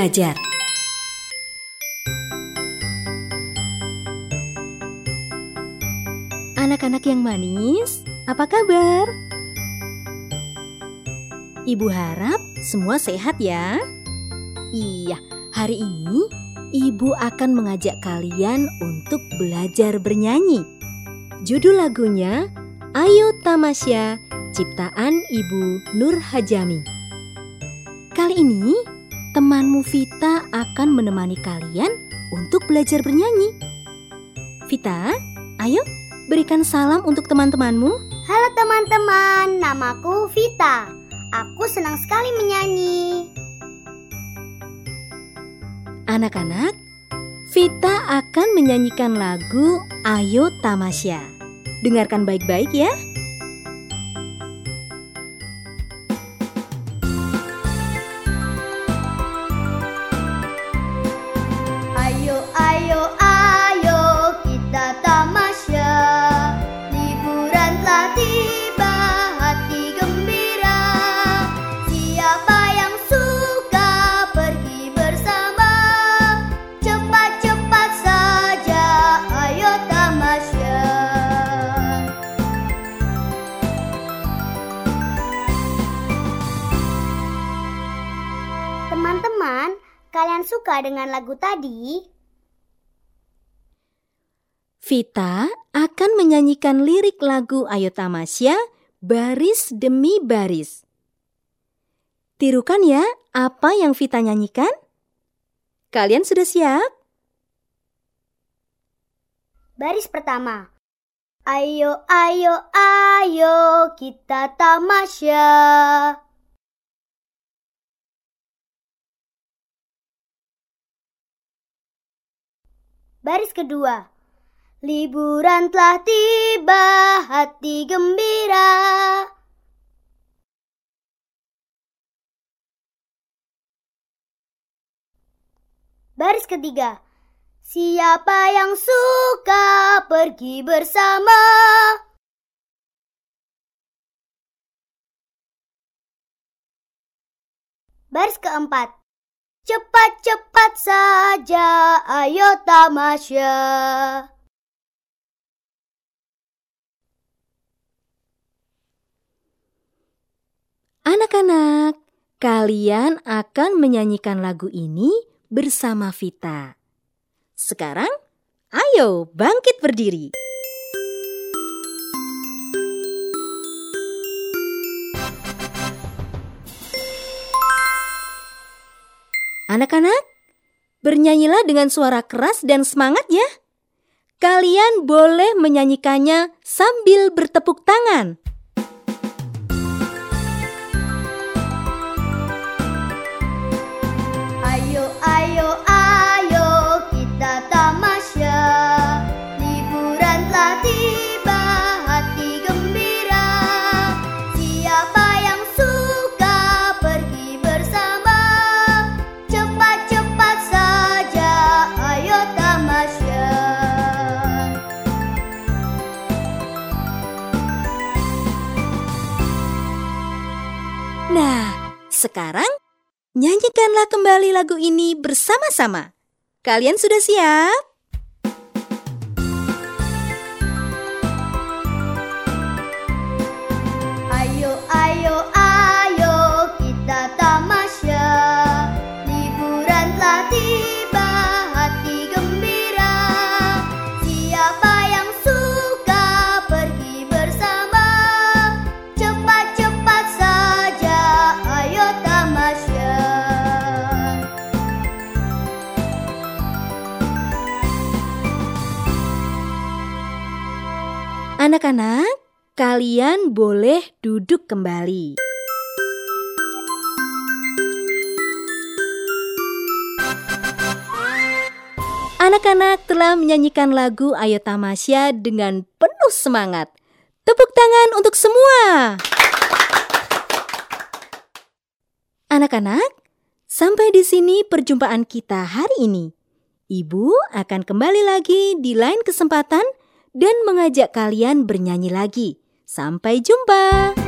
belajar. Anak-anak yang manis, apa kabar? Ibu harap semua sehat ya. Iya, hari ini Ibu akan mengajak kalian untuk belajar bernyanyi. Judul lagunya Ayo Tamasya, ciptaan Ibu Nur Hajami. Kali ini temanmu Vita akan menemani kalian untuk belajar bernyanyi. Vita, ayo berikan salam untuk teman-temanmu. Halo teman-teman, namaku Vita. Aku senang sekali menyanyi. Anak-anak, Vita akan menyanyikan lagu Ayo Tamasya. Dengarkan baik-baik ya. Ayo, ayo, ayo kita tamasya. Liburan telah tiba, hati gembira. Siapa yang suka pergi bersama? Cepat-cepat saja, ayo tamasya. Teman-teman, kalian suka dengan lagu tadi? Vita akan menyanyikan lirik lagu Ayo Tamasya baris demi baris. Tirukan ya apa yang Vita nyanyikan. Kalian sudah siap? Baris pertama. Ayo, ayo, ayo kita tamasya. Baris kedua. Liburan telah tiba, hati gembira. Baris ketiga. Siapa yang suka pergi bersama? Baris keempat. Cepat-cepat saja, ayo tamasya. Anak-anak, kalian akan menyanyikan lagu ini bersama Vita. Sekarang, ayo bangkit berdiri. Anak-anak, bernyanyilah dengan suara keras dan semangat ya. Kalian boleh menyanyikannya sambil bertepuk tangan. Ayo, ayo, ayo kita tamasya. Liburan telah tiba, hati gembira. Siapa yang suka pergi bersama? Cepat-cepat saja, ayo tamasya. Nah, sekarang nyanyikanlah kembali lagu ini bersama-sama. Kalian sudah siap? Ayo, ayo, ayo kita tamasya. Liburan telah tiba, hati gembira. Siapa yang suka pergi bersama? Cepat-cepat saja, ayo tamasya. Anak-anak, kalian boleh duduk kembali. Anak-anak telah menyanyikan lagu Ayo Tamasya dengan penuh semangat. Tepuk tangan untuk semua. Anak-anak, sampai di sini perjumpaan kita hari ini. Ibu akan kembali lagi di lain kesempatan dan mengajak kalian bernyanyi lagi. Sampai jumpa.